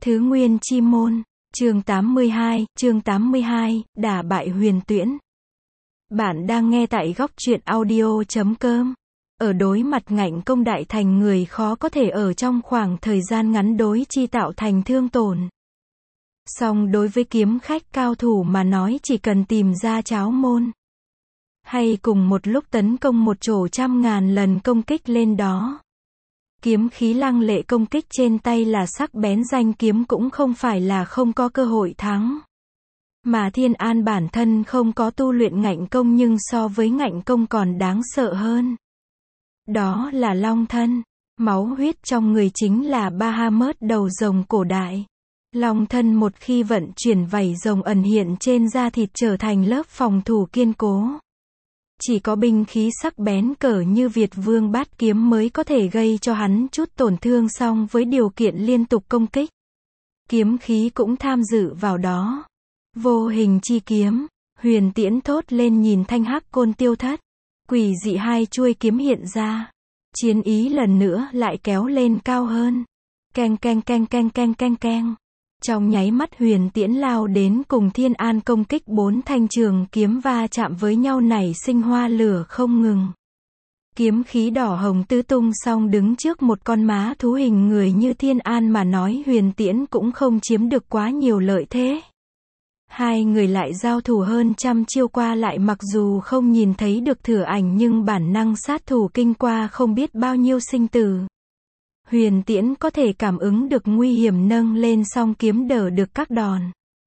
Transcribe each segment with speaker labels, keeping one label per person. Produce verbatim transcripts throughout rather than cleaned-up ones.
Speaker 1: Thứ Nguyên Chi Môn, chương tám mươi hai, chương tám mươi hai, đả bại Huyền Tiễn. Bạn đang nghe tại góc truyện audio chấm com. Ở đối mặt ngạnh công đại thành người khó có thể ở trong khoảng thời gian ngắn đối chi tạo thành thương tổn. Song đối với kiếm khách cao thủ mà nói chỉ cần tìm ra cháo môn, hay cùng một lúc tấn công một chỗ trăm ngàn lần công kích lên đó. Kiếm khí lăng lệ công kích trên tay là sắc bén danh kiếm cũng không phải là không có cơ hội thắng. Mà Thiên An bản thân không có tu luyện ngạnh công nhưng so với ngạnh công còn đáng sợ hơn. Đó là long thân. Máu huyết trong người chính là Bahamut đầu rồng cổ đại. Long thân một khi vận chuyển vảy rồng ẩn hiện trên da thịt trở thành lớp phòng thủ kiên cố. Chỉ có binh khí sắc bén cỡ như Việt Vương Bát Kiếm mới có thể gây cho hắn chút tổn thương, song với điều kiện liên tục công kích. Kiếm khí cũng tham dự vào đó. Vô hình chi kiếm, Huyền Tiễn thốt lên nhìn thanh hắc côn tiêu thất. Quỷ dị hai chuôi kiếm hiện ra. Chiến ý lần nữa lại kéo lên cao hơn. Keng keng keng keng keng keng keng. Trong nháy mắt Huyền Tiễn lao đến cùng Thiên An công kích, bốn thanh trường kiếm va chạm với nhau nảy sinh hoa lửa không ngừng. Kiếm khí đỏ hồng tứ tung, song đứng trước một con má thú hình người như Thiên An mà nói Huyền Tiễn cũng không chiếm được quá nhiều lợi thế. Hai người lại giao thủ hơn trăm chiêu qua lại, mặc dù không nhìn thấy được thử ảnh nhưng bản năng sát thủ kinh qua không biết bao nhiêu sinh tử. Huyền Tiễn có thể cảm ứng được nguy hiểm nâng lên song kiếm đỡ được các đòn.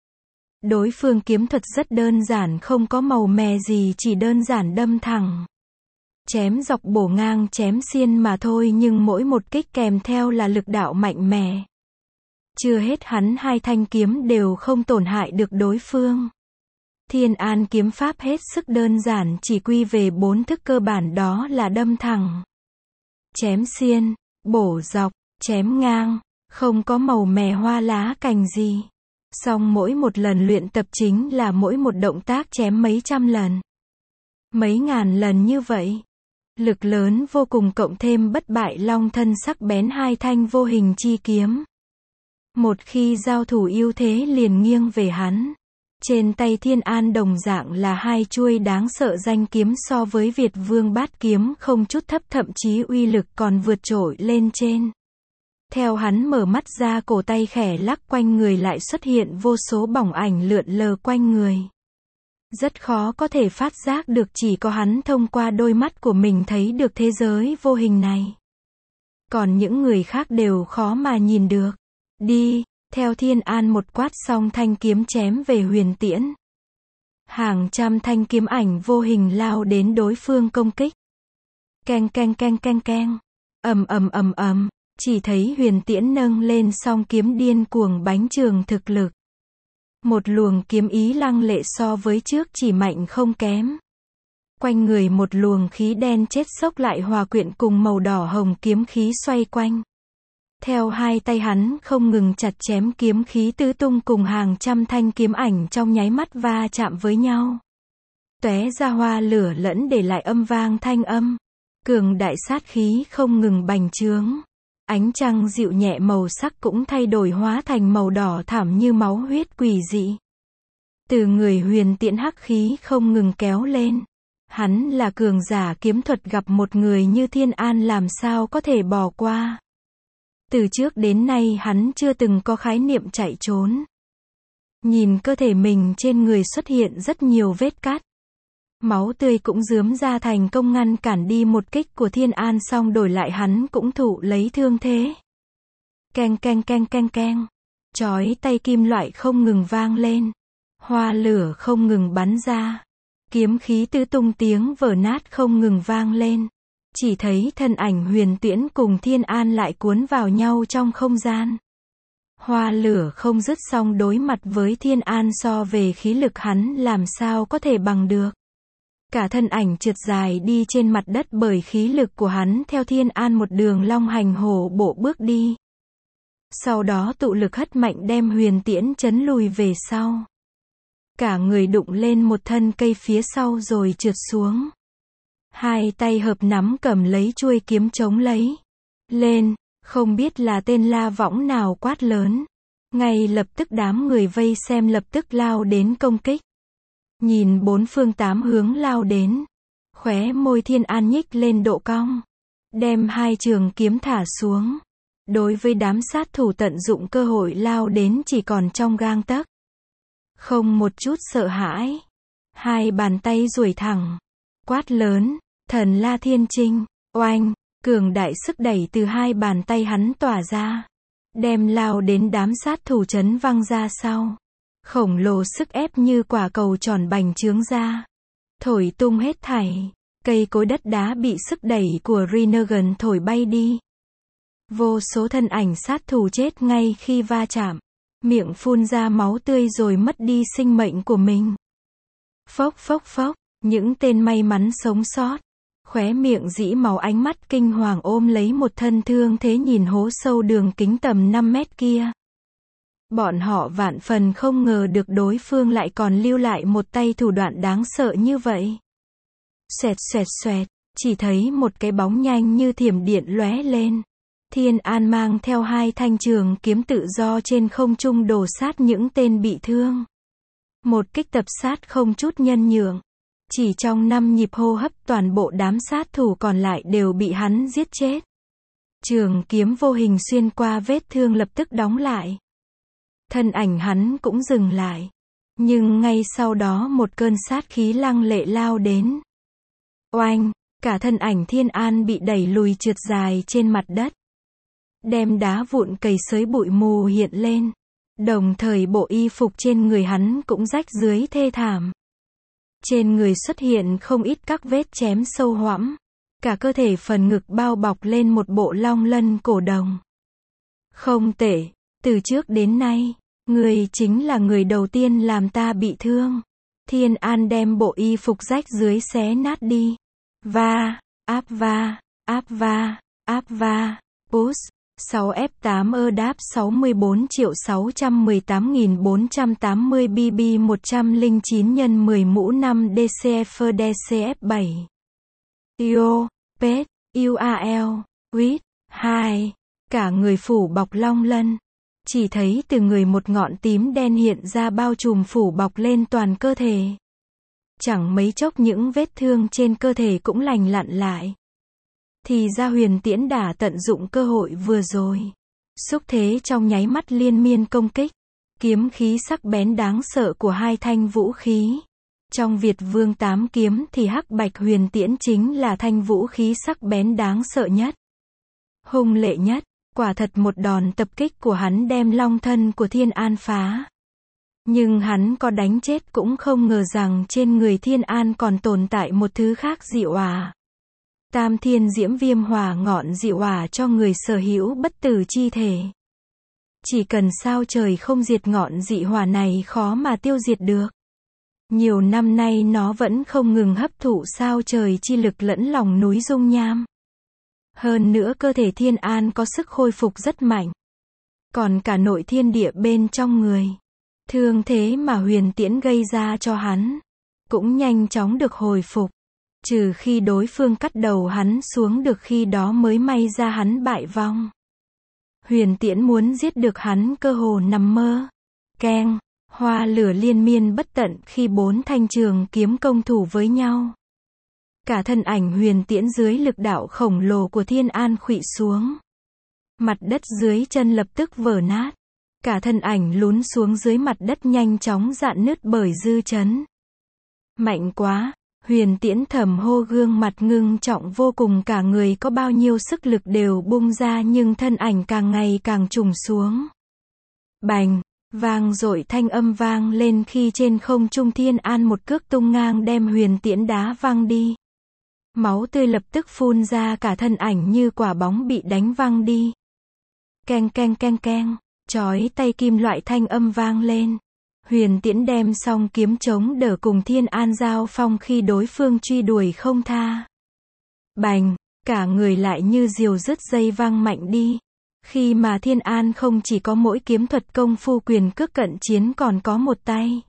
Speaker 1: Đối phương kiếm thuật rất đơn giản, không có màu mè gì, chỉ đơn giản đâm thẳng. Chém dọc bổ ngang chém xiên mà thôi, nhưng mỗi một kích kèm theo là lực đạo mạnh mẽ. Chưa hết hắn hai thanh kiếm đều không tổn hại được đối phương. Thiên An kiếm pháp hết sức đơn giản, chỉ quy về bốn thức cơ bản, đó là đâm thẳng, chém xiên, bổ dọc, chém ngang, không có màu mè hoa lá cành gì. Song mỗi một lần luyện tập chính là mỗi một động tác chém mấy trăm lần, mấy ngàn lần như vậy. Lực lớn vô cùng cộng thêm bất bại long thân sắc bén hai thanh vô hình chi kiếm. Một khi giao thủ ưu thế liền nghiêng về hắn. Trên tay Thiên An đồng dạng là hai chuôi đáng sợ danh kiếm, so với Việt Vương Bát Kiếm không chút thấp, thậm chí uy lực còn vượt trội lên trên. Theo hắn mở mắt ra, cổ tay khẽ lắc, quanh người lại xuất hiện vô số bóng ảnh lượn lờ quanh người. Rất khó có thể phát giác được, chỉ có hắn thông qua đôi mắt của mình thấy được thế giới vô hình này. Còn những người khác đều khó mà nhìn được. Đi! Theo Thiên An một quát xong, thanh kiếm chém về Huyền Tiễn. Hàng trăm thanh kiếm ảnh vô hình lao đến đối phương công kích. Keng keng keng keng keng. Ầm ầm ầm ầm. Chỉ thấy Huyền Tiễn nâng lên song kiếm điên cuồng bánh trường thực lực. Một luồng kiếm ý lăng lệ, so với trước chỉ mạnh không kém. Quanh người một luồng khí đen chết xốc lại hòa quyện cùng màu đỏ hồng kiếm khí xoay quanh. Theo hai tay hắn không ngừng chặt chém, kiếm khí tứ tung cùng hàng trăm thanh kiếm ảnh trong nháy mắt va chạm với nhau. Tóe ra hoa lửa lẫn để lại âm vang thanh âm. Cường đại sát khí không ngừng bành trướng. Ánh trăng dịu nhẹ màu sắc cũng thay đổi hóa thành màu đỏ thẳm như máu huyết quỷ dị. Từ người Huyền Tiễn hắc khí không ngừng kéo lên. Hắn là cường giả kiếm thuật, gặp một người như Thiên An làm sao có thể bỏ qua. Từ trước đến nay hắn chưa từng có khái niệm chạy trốn. Nhìn cơ thể mình trên người xuất hiện rất nhiều vết cắt. Máu tươi cũng rướm ra, thành công ngăn cản đi một kích của Thiên An, song đổi lại hắn cũng thụ lấy thương thế. Keng keng keng keng keng. Chói tay kim loại không ngừng vang lên. Hoa lửa không ngừng bắn ra. Kiếm khí tứ tung, tiếng vỡ nát không ngừng vang lên. Chỉ thấy thân ảnh Huyền Tiễn cùng Thiên An lại cuốn vào nhau trong không gian. Hoa lửa không dứt, song đối mặt với Thiên An so về khí lực hắn làm sao có thể bằng được. Cả thân ảnh trượt dài đi trên mặt đất bởi khí lực của hắn, theo Thiên An một đường long hành hổ bộ bước đi. Sau đó tụ lực hất mạnh đem Huyền Tiễn chấn lùi về sau. Cả người đụng lên một thân cây phía sau rồi trượt xuống. Hai tay hợp nắm cầm lấy chuôi kiếm chống lấy lên, không biết là tên La Võng nào quát lớn. Ngay lập tức đám người vây xem lập tức lao đến công kích. Nhìn bốn phương tám hướng lao đến. Khóe môi Thiên An nhích lên độ cong. Đem hai trường kiếm thả xuống. Đối với đám sát thủ tận dụng cơ hội lao đến chỉ còn trong gang tấc. Không một chút sợ hãi. Hai bàn tay duỗi thẳng. Quát lớn, thần La Thiên Trinh, oanh, cường đại sức đẩy từ hai bàn tay hắn tỏa ra. Đem lao đến đám sát thủ chấn văng ra sau. Khổng lồ sức ép như quả cầu tròn bành trướng ra. Thổi tung hết thảy. Cây cối đất đá bị sức đẩy của Renegan thổi bay đi. Vô số thân ảnh sát thủ chết ngay khi va chạm. Miệng phun ra máu tươi rồi mất đi sinh mệnh của mình. Phốc phốc phốc, những tên may mắn sống sót. Khóe miệng dĩ máu ánh mắt kinh hoàng ôm lấy một thân thương thế nhìn hố sâu đường kính tầm năm mét kia. Bọn họ vạn phần không ngờ được đối phương lại còn lưu lại một tay thủ đoạn đáng sợ như vậy. Xoẹt xoẹt xoẹt, chỉ thấy một cái bóng nhanh như thiểm điện lóe lên. Thiên An mang theo hai thanh trường kiếm tự do trên không trung đổ sát những tên bị thương. Một kích tập sát không chút nhân nhượng. Chỉ trong năm nhịp hô hấp toàn bộ đám sát thủ còn lại đều bị hắn giết chết. Trường kiếm vô hình xuyên qua vết thương lập tức đóng lại. Thân ảnh hắn cũng dừng lại. Nhưng ngay sau đó một cơn sát khí lăng lệ lao đến. Oanh, cả thân ảnh Thiên An bị đẩy lùi trượt dài trên mặt đất. Đem đá vụn cầy xới bụi mù hiện lên. Đồng thời bộ y phục trên người hắn cũng rách dưới thê thảm. Trên người xuất hiện không ít các vết chém sâu hoắm. Cả cơ thể phần ngực bao bọc lên một bộ long lân cổ đồng. Không tệ, từ trước đến nay, người chính là người đầu tiên làm ta bị thương. Thiên An đem bộ y phục rách dưới xé nát đi. Va, áp va, áp va, áp va, push. sáu F tám ơ đáp sáu mươi bốn triệu sáu trăm mười tám nghìn bốn trăm tám mươi B B một trăm lẻ chín nhân mười mũ năm D C F D C F bảy. Yo, Pet, U A L, Wit, hai. Cả người phủ bọc long lân. Chỉ thấy từ người một ngọn tím đen hiện ra bao trùm phủ bọc lên toàn cơ thể. Chẳng mấy chốc những vết thương trên cơ thể cũng lành lặn lại. Thì ra Huyền Tiễn đã tận dụng cơ hội vừa rồi. Xúc thế trong nháy mắt liên miên công kích. Kiếm khí sắc bén đáng sợ của hai thanh vũ khí. Trong Việt Vương tám kiếm thì Hắc Bạch Huyền Tiễn chính là thanh vũ khí sắc bén đáng sợ nhất. Hung lệ nhất, quả thật một đòn tập kích của hắn đem long thân của Thiên An phá. Nhưng hắn có đánh chết cũng không ngờ rằng trên người Thiên An còn tồn tại một thứ khác dị hỏa. Tam thiên diễm viêm hỏa ngọn dị hỏa cho người sở hữu bất tử chi thể. Chỉ cần sao trời không diệt ngọn dị hỏa này khó mà tiêu diệt được. Nhiều năm nay nó vẫn không ngừng hấp thụ sao trời chi lực lẫn lòng núi dung nham. Hơn nữa cơ thể Thiên An có sức khôi phục rất mạnh. Còn cả nội thiên địa bên trong người. Thương thế mà Huyền Tiễn gây ra cho hắn cũng nhanh chóng được hồi phục. Trừ khi đối phương cắt đầu hắn xuống được khi đó mới may ra hắn bại vong. Huyền Tiễn muốn giết được hắn cơ hồ nằm mơ. Keng, hoa lửa liên miên bất tận khi bốn thanh trường kiếm công thủ với nhau. Cả thân ảnh Huyền Tiễn dưới lực đạo khổng lồ của Thiên An khuỵu xuống. Mặt đất dưới chân lập tức vỡ nát. Cả thân ảnh lún xuống dưới mặt đất nhanh chóng rạn nứt bởi dư chấn. Mạnh quá, Huyền Tiễn thầm hô gương mặt ngưng trọng vô cùng cả người có bao nhiêu sức lực đều bung ra nhưng thân ảnh càng ngày càng trùng xuống. Bành, vang dội thanh âm vang lên khi trên không trung Thiên An một cước tung ngang đem Huyền Tiễn đá văng đi. Máu tươi lập tức phun ra cả thân ảnh như quả bóng bị đánh văng đi. Keng keng keng keng, chói tay kim loại thanh âm vang lên. Huyền Tiễn đem song kiếm chống đỡ cùng Thiên An giao phong khi đối phương truy đuổi không tha. Bành, cả người lại như diều dứt dây văng mạnh đi. Khi mà Thiên An không chỉ có mỗi kiếm thuật công phu quyền cước cận chiến còn có một tay.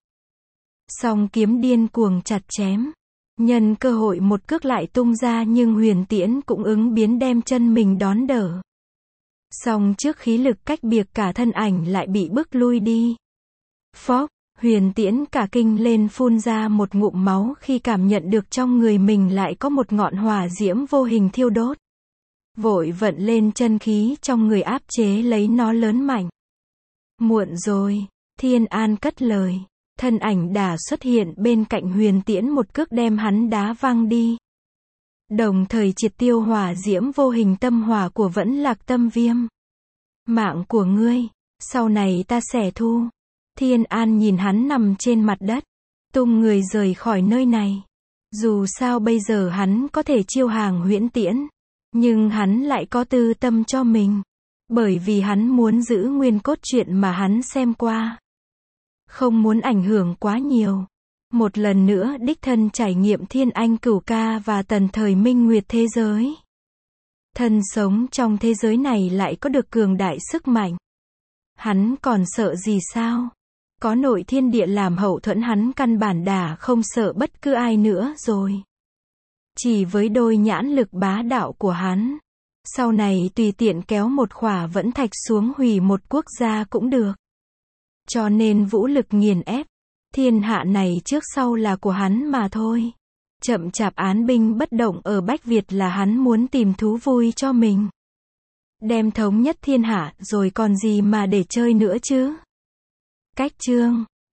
Speaker 1: Song kiếm điên cuồng chặt chém. Nhân cơ hội một cước lại tung ra nhưng Huyền Tiễn cũng ứng biến đem chân mình đón đỡ. Song trước khí lực cách biệt cả thân ảnh lại bị bức lui đi. Phốc, Huyền Tiễn cả kinh lên phun ra một ngụm máu khi cảm nhận được trong người mình lại có một ngọn hỏa diễm vô hình thiêu đốt. Vội vận lên chân khí trong người áp chế lấy nó lớn mạnh. Muộn rồi, Thiên An cất lời. Thân ảnh Đả xuất hiện bên cạnh Huyền Tiễn một cước đem hắn đá văng đi. Đồng thời triệt tiêu hỏa diễm vô hình tâm hỏa của Vẫn Lạc Tâm Viêm. Mạng của ngươi, sau này ta sẽ thu. Thiên An nhìn hắn nằm trên mặt đất, tung người rời khỏi nơi này. Dù sao bây giờ hắn có thể chiêu hàng Huyễn Tiễn, nhưng hắn lại có tư tâm cho mình. Bởi vì hắn muốn giữ nguyên cốt truyện mà hắn xem qua. Không muốn ảnh hưởng quá nhiều. Một lần nữa đích thân trải nghiệm Thiên Anh Cửu Ca và Tần Thời Minh Nguyệt thế giới. Thân sống trong thế giới này lại có được cường đại sức mạnh. Hắn còn sợ gì sao? Có nội thiên địa làm hậu thuẫn, hắn căn bản Đả không sợ bất cứ ai nữa rồi. Chỉ với đôi nhãn lực bá đạo của hắn, sau này tùy tiện kéo một khỏa vẫn thạch xuống hủy một quốc gia cũng được. Cho nên vũ lực nghiền ép, thiên hạ này trước sau là của hắn mà thôi. Chậm chạp án binh bất động ở Bách Việt là hắn muốn tìm thú vui cho mình. Đem thống nhất thiên hạ rồi còn gì mà để chơi nữa chứ. Cách chương